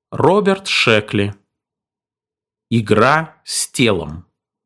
Роберт Шекли. Игра с телом.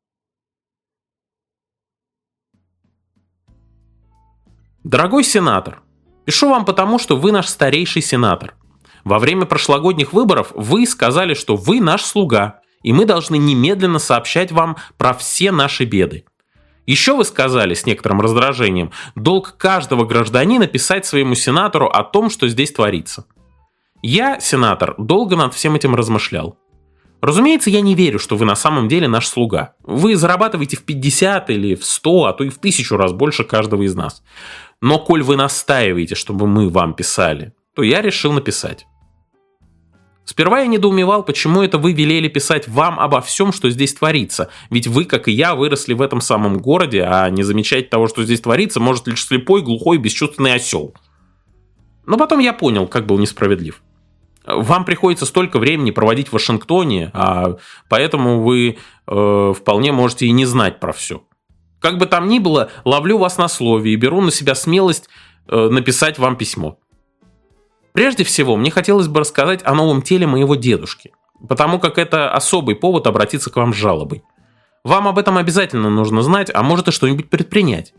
Дорогой сенатор, пишу вам потому, что вы наш старейший сенатор. Во время прошлогодних выборов вы сказали, что вы наш слуга, и мы должны немедленно сообщать вам про все наши беды. Еще вы сказали с некоторым раздражением, долг каждого гражданина писать своему сенатору о том, что здесь творится. Я, сенатор, долго над всем этим размышлял. Разумеется, я не верю, что вы на самом деле наш слуга. Вы зарабатываете в 50 или в 100, а то и в 1000 раз больше каждого из нас. Но коль вы настаиваете, чтобы мы вам писали, то я решил написать. Сперва я недоумевал, почему это вы велели писать вам обо всем, что здесь творится. Ведь вы, как и я, выросли в этом самом городе, а не замечать того, что здесь творится, может лишь слепой, глухой, бесчувственный осел. Но потом я понял, как был несправедлив. Вам приходится столько времени проводить в Вашингтоне, а поэтому вы вполне можете и не знать про все. Как бы там ни было, ловлю вас на слове и беру на себя смелость написать вам письмо. Прежде всего, мне хотелось бы рассказать о новом теле моего дедушки, потому как это особый повод обратиться к вам с жалобой. Вам об этом обязательно нужно знать, а может и что-нибудь предпринять.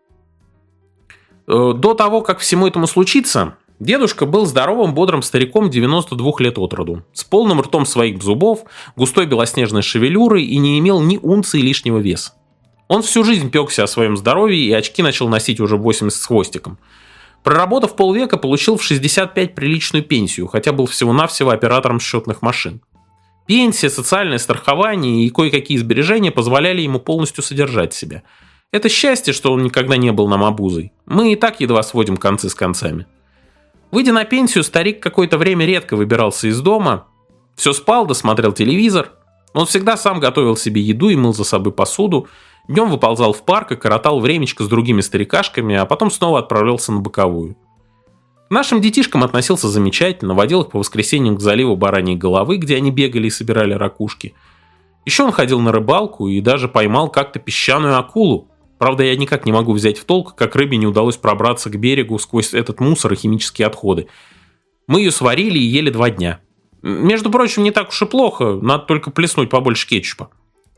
До того, как всему этому случиться, дедушка был здоровым, бодрым стариком 92 лет от роду, с полным ртом своих зубов, густой белоснежной шевелюрой и не имел ни унции лишнего веса. Он всю жизнь пекся о своем здоровье и очки начал носить уже в 80 с хвостиком. Проработав полвека, получил в 65 приличную пенсию, хотя был всего-навсего оператором счетных машин. Пенсия, социальное страхование и кое-какие сбережения позволяли ему полностью содержать себя. Это счастье, что он никогда не был нам обузой. Мы и так едва сводим концы с концами. Выйдя на пенсию, старик какое-то время редко выбирался из дома. Все спал, досмотрел телевизор. Он всегда сам готовил себе еду и мыл за собой посуду. Днем выползал в парк и коротал времечко с другими старикашками, а потом снова отправлялся на боковую. К нашим детишкам относился замечательно, водил их по воскресеньям к заливу Бараньей Головы, где они бегали и собирали ракушки. Еще он ходил на рыбалку и даже поймал как-то песчаную акулу. Правда, я никак не могу взять в толк, как рыбе не удалось пробраться к берегу сквозь этот мусор и химические отходы. Мы ее сварили и ели 2 дня. Между прочим, не так уж и плохо, надо только плеснуть побольше кетчупа.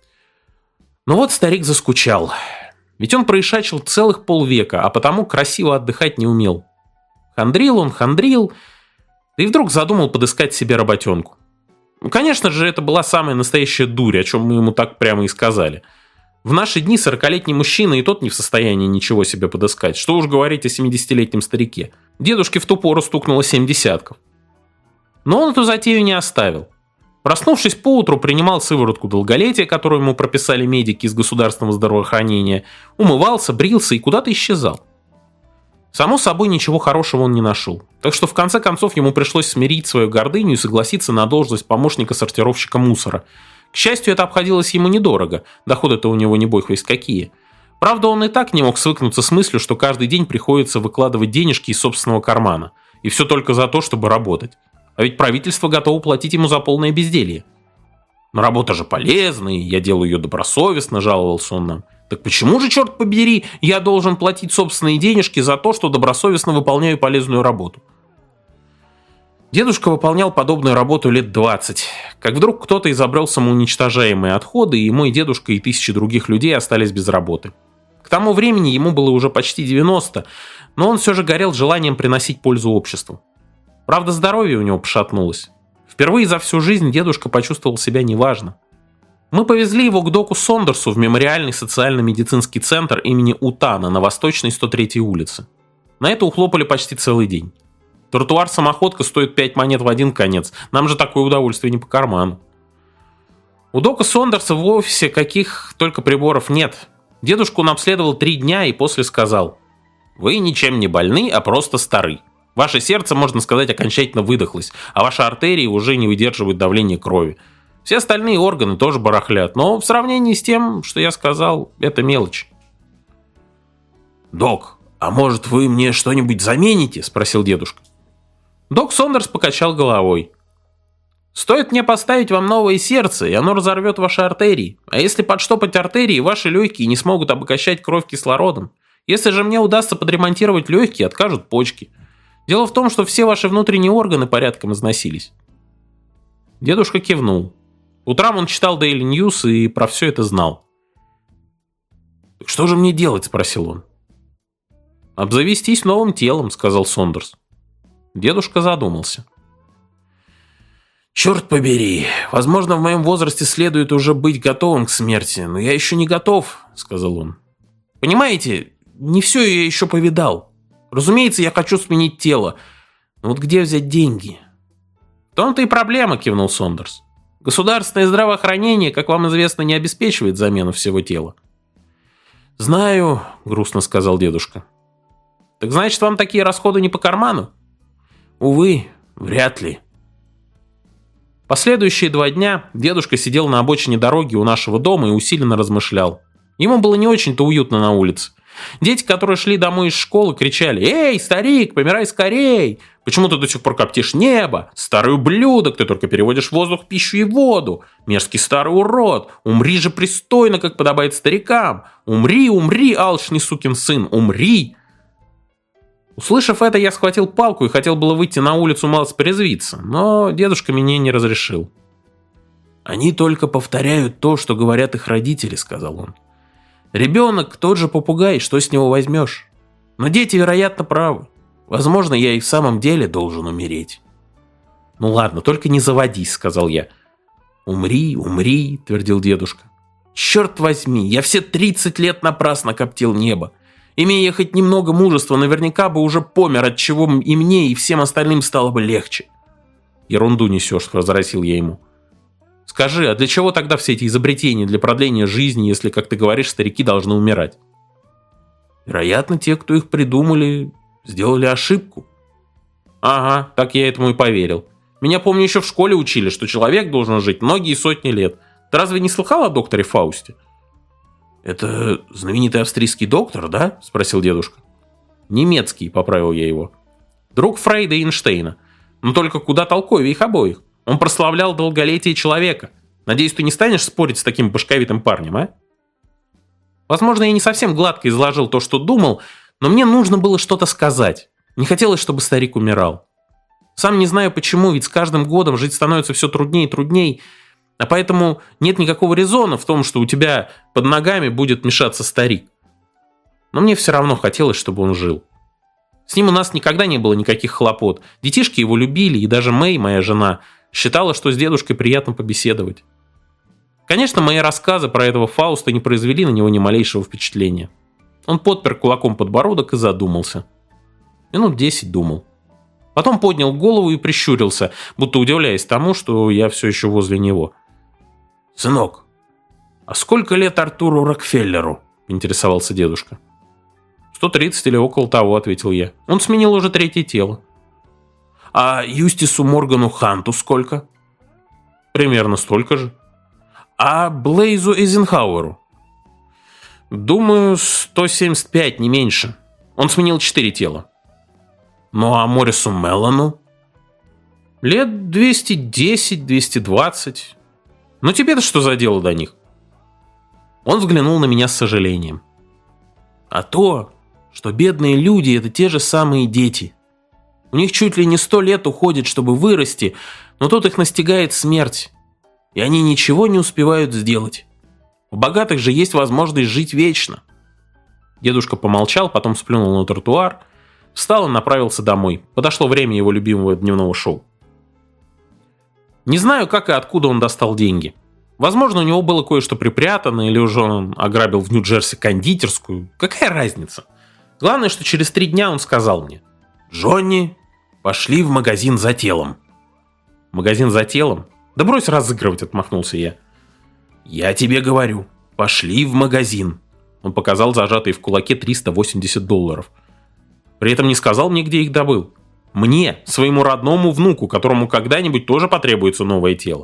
Но вот старик заскучал. Ведь он проишачил целых полвека, а потому красиво отдыхать не умел. Хандрил, и вдруг задумал подыскать себе работенку. Конечно же, это была самая настоящая дурь, о чем мы ему так прямо и сказали. В наши дни 40-летний мужчина и тот не в состоянии ничего себе подыскать. Что уж говорить о 70-летнем старике. Дедушке в ту пору стукнуло 7 десятков. Но он эту затею не оставил. Проснувшись поутру, принимал сыворотку долголетия, которую ему прописали медики из государственного здравоохранения, умывался, брился и куда-то исчезал. Само собой, ничего хорошего он не нашел. Так что в конце концов ему пришлось смирить свою гордыню и согласиться на должность помощника сортировщика мусора. К счастью, это обходилось ему недорого, доходы-то у него не бог весть какие. Правда, он и так не мог свыкнуться с мыслью, что каждый день приходится выкладывать денежки из собственного кармана. И все только за то, чтобы работать. А ведь правительство готово платить ему за полное безделье. Но работа же полезная, и я делаю ее добросовестно, жаловался он нам. Так почему же, черт побери, я должен платить собственные денежки за то, что добросовестно выполняю полезную работу? Дедушка выполнял подобную работу лет 20, как вдруг кто-то изобрел самоуничтожаемые отходы, и мой дедушка и 1000 других людей остались без работы. К тому времени ему было уже почти 90, но он все же горел желанием приносить пользу обществу. Правда, здоровье у него пошатнулось. Впервые за всю жизнь дедушка почувствовал себя неважно. Мы повезли его к доку Сондерсу в мемориальный социально-медицинский центр имени Утана на Восточной 103-й улице. На это ухлопали почти целый день. Тротуар-самоходка стоит 5 монет в один конец. Нам же такое удовольствие не по карману. У дока Сондерса в офисе каких только приборов нет. Дедушку он обследовал 3 дня и после сказал: «Вы ничем не больны, а просто стары. Ваше сердце, можно сказать, окончательно выдохлось, а ваши артерии уже не выдерживают давления крови. Все остальные органы тоже барахлят, но в сравнении с тем, что я сказал, это мелочь». «Док, а может вы мне что-нибудь замените?» – спросил дедушка. Док Сондерс покачал головой. «Стоит мне поставить вам новое сердце, и оно разорвет ваши артерии. А если подштопать артерии, ваши легкие не смогут обогащать кровь кислородом. Если же мне удастся подремонтировать легкие, откажут почки. Дело в том, что все ваши внутренние органы порядком износились». Дедушка кивнул. Утром он читал Daily News и про все это знал. «Так что же мне делать?» – спросил он. «Обзавестись новым телом», – сказал Сондерс. Дедушка задумался. «Черт побери, возможно, в моем возрасте следует уже быть готовым к смерти, но я еще не готов», – сказал он. «Понимаете, не все я еще повидал. Разумеется, я хочу сменить тело, но вот где взять деньги?» «В том-то и проблема», – кивнул Сондерс. «Государственное здравоохранение, как вам известно, не обеспечивает замену всего тела». «Знаю», – грустно сказал дедушка. «Так значит, вам такие расходы не по карману?» «Увы, вряд ли». Последующие 2 дня дедушка сидел на обочине дороги у нашего дома и усиленно размышлял. Ему было не очень-то уютно на улице. Дети, которые шли домой из школы, кричали: «Эй, старик, помирай скорей! Почему ты до сих пор коптишь небо? Старый ублюдок, ты только переводишь в воздух пищу и воду! Мерзкий старый урод! Умри же пристойно, как подобает старикам! Умри, умри, алчный сукин сын, умри!» Услышав это, я схватил палку и хотел было выйти на улицу малость порезвиться, но дедушка мне не разрешил. «Они только повторяют то, что говорят их родители», — сказал он. «Ребенок тот же попугай, что с него возьмешь? Но дети, вероятно, правы. Возможно, я и в самом деле должен умереть». «Ну ладно, только не заводись», — сказал я. «Умри, умри», — твердил дедушка. «Черт возьми, я все 30 лет напрасно коптил небо. Имея хоть немного мужества, наверняка бы уже помер, от чего и мне, и всем остальным стало бы легче». «Ерунду несешь», — возразил я ему. «Скажи, а для чего тогда все эти изобретения для продления жизни, если, как ты говоришь, старики должны умирать?» «Вероятно, те, кто их придумали, сделали ошибку». «Ага, так я этому и поверил. Меня, помню, еще в школе учили, что человек должен жить многие сотни лет. Ты разве не слыхал о докторе Фаусте?» «Это знаменитый австрийский доктор, да?» – спросил дедушка. «Немецкий», – поправил я его. «Друг Фрейда и Эйнштейна. Но только куда толковее их обоих. Он прославлял долголетие человека. Надеюсь, ты не станешь спорить с таким башковитым парнем, а?» Возможно, я не совсем гладко изложил то, что думал, но мне нужно было что-то сказать. Не хотелось, чтобы старик умирал. Сам не знаю почему, ведь с каждым годом жить становится все труднее и труднее, а поэтому нет никакого резона в том, что у тебя под ногами будет мешаться старик. Но мне все равно хотелось, чтобы он жил. С ним у нас никогда не было никаких хлопот. Детишки его любили, и даже Мэй, моя жена, считала, что с дедушкой приятно побеседовать. Конечно, мои рассказы про этого Фауста не произвели на него ни малейшего впечатления. Он подпер кулаком подбородок и задумался. Минут 10 думал. Потом поднял голову и прищурился, будто удивляясь тому, что я все еще возле него. «Сынок, а сколько лет Артуру Рокфеллеру?» – интересовался дедушка. 130 или около того», – ответил я. «Он сменил уже 3-е тело». «А Юстису Моргану Ханту сколько?» «Примерно столько же». «А Блейзу Эйзенхауэру?» «Думаю, 175, не меньше. Он сменил 4 тела». «Ну а Морису Меллану?» «Лет 210-220. Но тебе-то что за дело до них?» Он взглянул на меня с сожалением. «А то, что бедные люди – это те же самые дети. У них чуть ли не 100 лет уходит, чтобы вырасти, но тут их настигает смерть. И они ничего не успевают сделать. У богатых же есть возможность жить вечно». Дедушка помолчал, потом сплюнул на тротуар, встал и направился домой. Подошло время его любимого дневного шоу. Не знаю, как и откуда он достал деньги. Возможно, у него было кое-что припрятано, или уже он ограбил в Нью-Джерси кондитерскую. Какая разница? Главное, что через 3 дня он сказал мне: «Джонни, пошли в магазин за телом». «Магазин за телом? Да брось разыгрывать», — отмахнулся я. «Я тебе говорю, пошли в магазин». Он показал зажатые в кулаке $380. При этом не сказал мне, где их добыл. Мне, своему родному внуку, которому когда-нибудь тоже потребуется новое тело.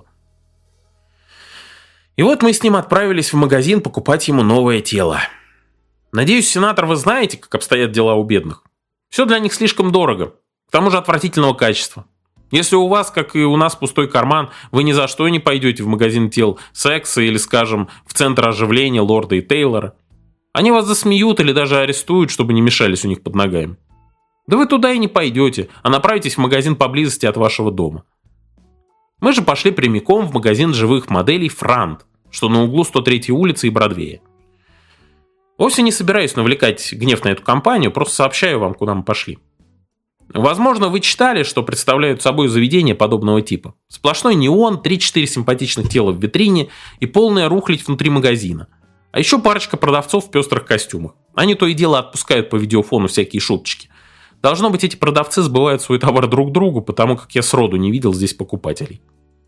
И вот мы с ним отправились в магазин покупать ему новое тело. Надеюсь, сенатор, вы знаете, как обстоят дела у бедных. Все для них слишком дорого, к тому же отвратительного качества. Если у вас, как и у нас, пустой карман, вы ни за что не пойдете в магазин тел секса или, скажем, в центр оживления Лорда и Тейлора. Они вас засмеют или даже арестуют, чтобы не мешались у них под ногами. Да вы туда и не пойдете, а направитесь в магазин поблизости от вашего дома. Мы же пошли прямиком в магазин живых моделей «Франт», что на углу 103-й улицы и Бродвея. Вовсе не собираюсь навлекать гнев на эту компанию, просто сообщаю вам, куда мы пошли. Возможно, вы читали, что представляют собой заведения подобного типа. Сплошной неон, 3-4 симпатичных тела в витрине и полная рухлядь внутри магазина. А еще парочка продавцов в пестрых костюмах. Они то и дело отпускают по видеофону всякие шуточки. Должно быть, эти продавцы сбывают свой товар друг другу, потому как я сроду не видел здесь покупателей.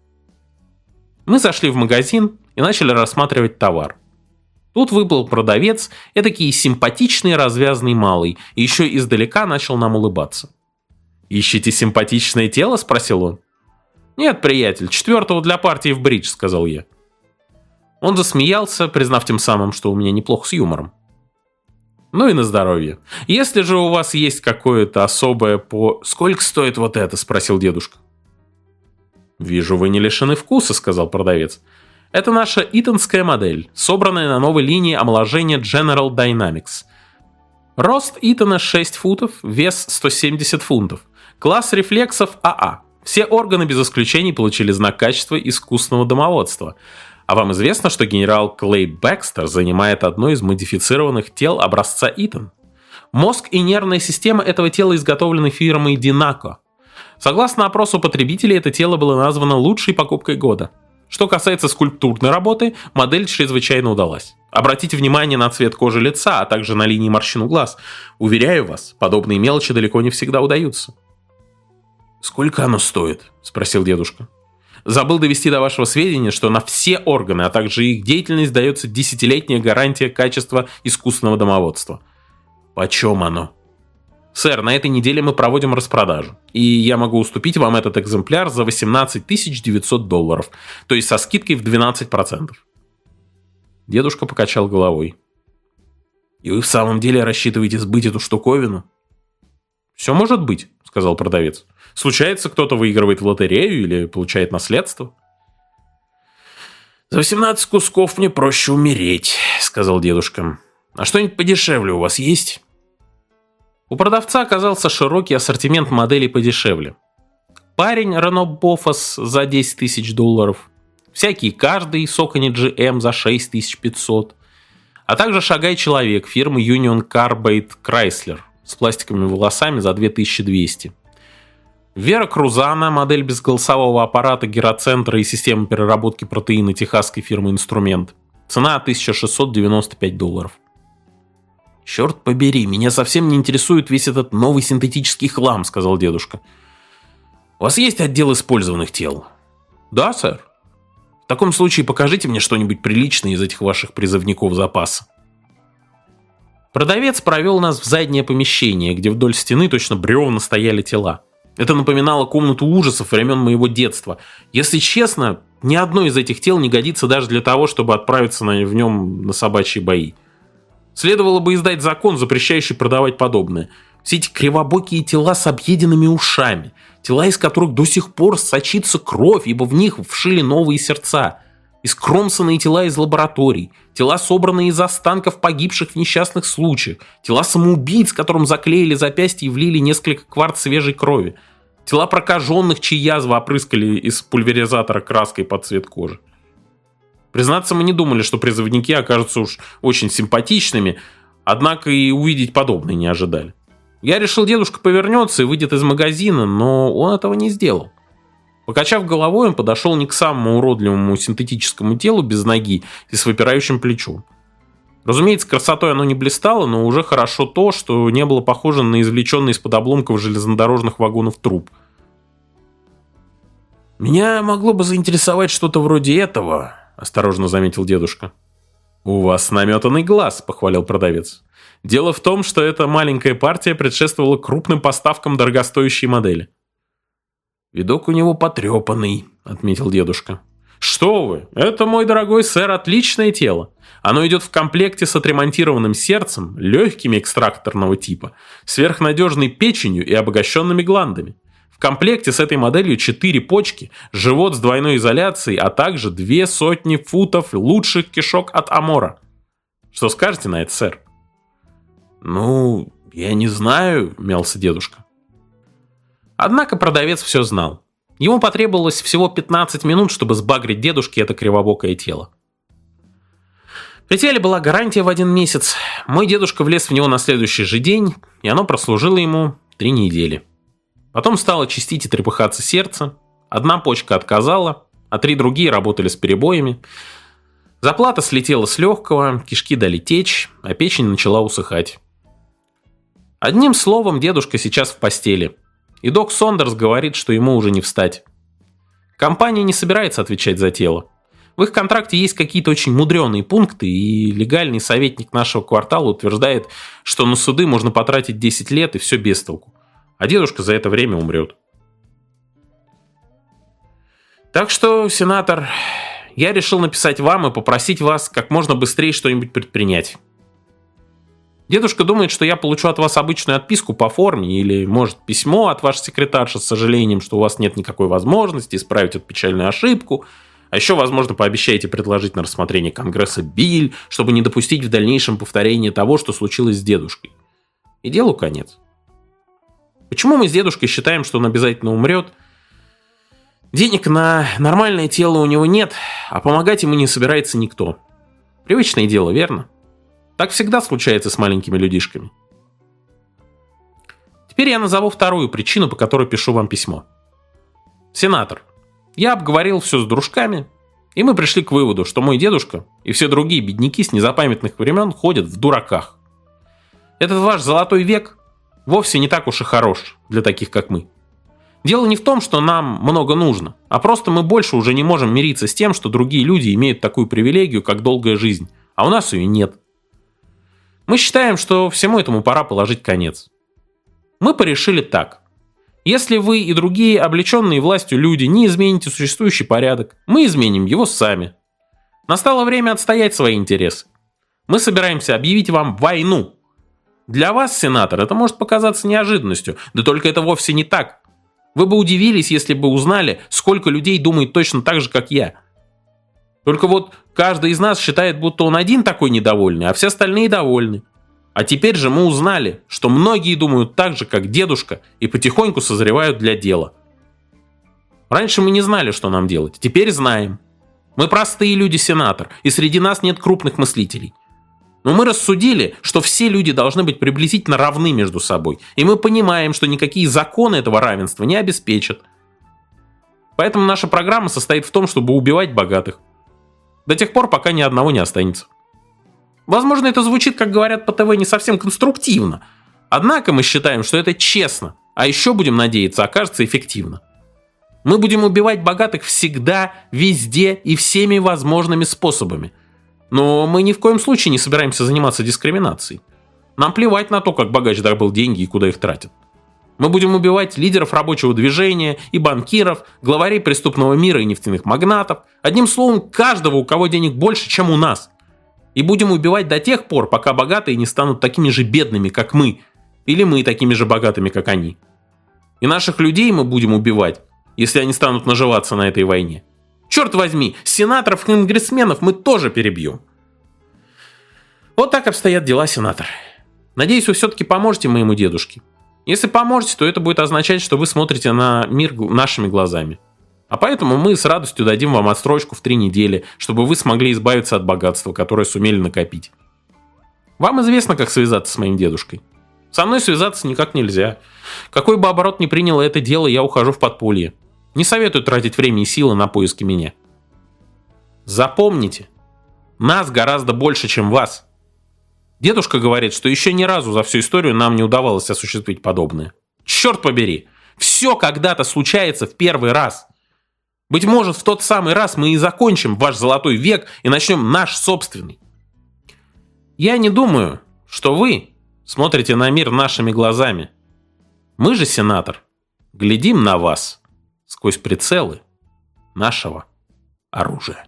Мы зашли в магазин и начали рассматривать товар. Тут выплыл продавец, этакий симпатичный развязный малый, и еще издалека начал нам улыбаться. «Ищете симпатичное тело?» – спросил он. «Нет, приятель, 4-го для партии в бридж», – сказал я. Он засмеялся, признав тем самым, что у меня неплохо с юмором. «Ну и на здоровье. Если же у вас есть какое-то особое по...» «Сколько стоит вот это?» – спросил дедушка. «Вижу, вы не лишены вкуса», – сказал продавец. «Это наша итонская модель, собранная на новой линии омоложения General Dynamics. Рост Итона 6 футов, вес 170 фунтов. Класс рефлексов АА. Все органы без исключений получили знак качества искусственного домоводства. А вам известно, что генерал Клей Бэкстер занимает одно из модифицированных тел образца Итон? Мозг и нервная система этого тела изготовлены фирмой Dinaco. Согласно опросу потребителей, это тело было названо лучшей покупкой года. Что касается скульптурной работы, модель чрезвычайно удалась. Обратите внимание на цвет кожи лица, а также на линии морщин у глаз. Уверяю вас, подобные мелочи далеко не всегда удаются. «Сколько оно стоит?» – спросил дедушка. «Забыл довести до вашего сведения, что на все органы, а также их деятельность дается 10-летняя гарантия качества искусственного домоводства». «Почем оно?» «Сэр, на этой неделе мы проводим распродажу, и я могу уступить вам этот экземпляр за $18 900, то есть со скидкой в 12%. Дедушка покачал головой. «И вы в самом деле рассчитываете сбыть эту штуковину?» «Все может быть», — сказал продавец. «Случается, кто-то выигрывает в лотерею или получает наследство». «За 18 кусков мне проще умереть», — сказал дедушка. «А что-нибудь подешевле у вас есть?» У продавца оказался широкий ассортимент моделей подешевле. Парень Renault Bofas за $10 000, всякий каждый Socony GM за 6500, а также шагай-человек фирмы Union Carbide Chrysler с пластиковыми волосами за 2200. Вера Крузана, модель без голосового аппарата, гироцентра и системы переработки протеина техасской фирмы «Инструмент». Цена $1695. «Черт побери, меня совсем не интересует весь этот новый синтетический хлам», — сказал дедушка. «У вас есть отдел использованных тел?» «Да, сэр». «В таком случае покажите мне что-нибудь приличное из этих ваших призывников запаса». Продавец провел нас в заднее помещение, где вдоль стены точно бревна стояли тела. Это напоминало комнату ужасов времен моего детства. Если честно, ни одно из этих тел не годится даже для того, чтобы отправиться в нем на собачьи бои. Следовало бы издать закон, запрещающий продавать подобное. Все эти кривобокие тела с объеденными ушами, тела, из которых до сих пор сочится кровь, ибо в них вшили новые сердца, искромсанные тела из лабораторий, тела, собранные из останков погибших в несчастных случаях, тела самоубийц, которым заклеили запястья и влили несколько кварт свежей крови, тела прокаженных, чьи язвы опрыскали из пульверизатора краской под цвет кожи. Признаться, мы не думали, что призывники окажутся уж очень симпатичными, однако и увидеть подобное не ожидали. Я решил, дедушка повернется и выйдет из магазина, но он этого не сделал. Покачав головой, он подошел не к самому уродливому синтетическому телу без ноги и с выпирающим плечом. Разумеется, красотой оно не блистало, но уже хорошо то, что не было похоже на извлеченный из-под обломков железнодорожных вагонов труп. «Меня могло бы заинтересовать что-то вроде этого», — осторожно заметил дедушка. «У вас наметанный глаз», — похвалил продавец. «Дело в том, что эта маленькая партия предшествовала крупным поставкам дорогостоящей модели». «Видок у него потрепанный», — отметил дедушка. «Что вы! Это, мой дорогой сэр, отличное тело. Оно идет в комплекте с отремонтированным сердцем, легкими экстракторного типа, сверхнадежной печенью и обогащенными гландами. В комплекте с этой моделью 4 почки, живот с двойной изоляцией, а также 200 футов лучших кишок от Амора. Что скажете на это, сэр?» «Ну, я не знаю», — мялся дедушка. Однако продавец все знал. Ему потребовалось всего 15 минут, чтобы сбагрить дедушке это кривобокое тело. При теле была гарантия в 1 месяц. Мой дедушка влез в него на следующий же день, и оно прослужило ему 3 недели. Потом стало чистить и трепыхаться сердце. 1 почка отказала, а 3 другие работали с перебоями. Заплата слетела с легкого, кишки дали течь, а печень начала усыхать. Одним словом, дедушка сейчас в постели. И док Сондерс говорит, что ему уже не встать. Компания не собирается отвечать за тело. В их контракте есть какие-то очень мудреные пункты, и легальный советник нашего квартала утверждает, что на суды можно потратить 10 лет и все без толку. А дедушка за это время умрет. Так что, сенатор, я решил написать вам и попросить вас как можно быстрее что-нибудь предпринять. Дедушка думает, что я получу от вас обычную отписку по форме или, может, письмо от вашей секретарши с сожалением, что у вас нет никакой возможности исправить эту печальную ошибку. А еще, возможно, пообещаете предложить на рассмотрение Конгресса биль, чтобы не допустить в дальнейшем повторения того, что случилось с дедушкой. И делу конец. Почему мы с дедушкой считаем, что он обязательно умрет? Денег на нормальное тело у него нет, а помогать ему не собирается никто. Привычное дело, верно? Так всегда случается с маленькими людишками. Теперь я назову вторую причину, по которой пишу вам письмо. Сенатор, я обговорил все с дружками, и мы пришли к выводу, что мой дедушка и все другие бедняки с незапамятных времен ходят в дураках. Этот ваш золотой век вовсе не так уж и хорош для таких, как мы. Дело не в том, что нам много нужно, а просто мы больше уже не можем мириться с тем, что другие люди имеют такую привилегию, как долгая жизнь, а у нас ее нет. Мы считаем, что всему этому пора положить конец. Мы порешили так. Если вы и другие облеченные властью люди не измените существующий порядок, мы изменим его сами. Настало время отстоять свои интересы. Мы собираемся объявить вам войну. Для вас, сенатор, это может показаться неожиданностью, да только это вовсе не так. Вы бы удивились, если бы узнали, сколько людей думает точно так же, как я. Только вот каждый из нас считает, будто он один такой недовольный, а все остальные довольны. А теперь же мы узнали, что многие думают так же, как дедушка, и потихоньку созревают для дела. Раньше мы не знали, что нам делать, теперь знаем. Мы простые люди, сенатор, и среди нас нет крупных мыслителей. Но мы рассудили, что все люди должны быть приблизительно равны между собой, и мы понимаем, что никакие законы этого равенства не обеспечат. Поэтому наша программа состоит в том, чтобы убивать богатых. До тех пор, пока ни одного не останется. Возможно, это звучит, как говорят по ТВ, не совсем конструктивно. Однако мы считаем, что это честно, а еще, будем надеяться, окажется эффективно. Мы будем убивать богатых всегда, везде и всеми возможными способами. Но мы ни в коем случае не собираемся заниматься дискриминацией. Нам плевать на то, как богач добыл деньги и куда их тратит. Мы будем убивать лидеров рабочего движения и банкиров, главарей преступного мира и нефтяных магнатов, одним словом, каждого, у кого денег больше, чем у нас. И будем убивать до тех пор, пока богатые не станут такими же бедными, как мы, или мы такими же богатыми, как они. И наших людей мы будем убивать, если они станут наживаться на этой войне. Черт возьми, сенаторов и конгрессменов мы тоже перебьем. Вот так обстоят дела, сенатор. Надеюсь, вы все-таки поможете моему дедушке. Если поможете, то это будет означать, что вы смотрите на мир нашими глазами. А поэтому мы с радостью дадим вам отсрочку в 3 недели, чтобы вы смогли избавиться от богатства, которое сумели накопить. Вам известно, как связаться с моим дедушкой. Со мной связаться никак нельзя. Какой бы оборот ни приняло это дело, я ухожу в подполье. Не советую тратить время и силы на поиски меня. Запомните, нас гораздо больше, чем вас. Дедушка говорит, что еще ни разу за всю историю нам не удавалось осуществить подобное. Черт побери, все когда-то случается в первый раз. Быть может, в тот самый раз мы и закончим ваш золотой век и начнем наш собственный. Я не думаю, что вы смотрите на мир нашими глазами. Мы же, сенатор, глядим на вас сквозь прицелы нашего оружия.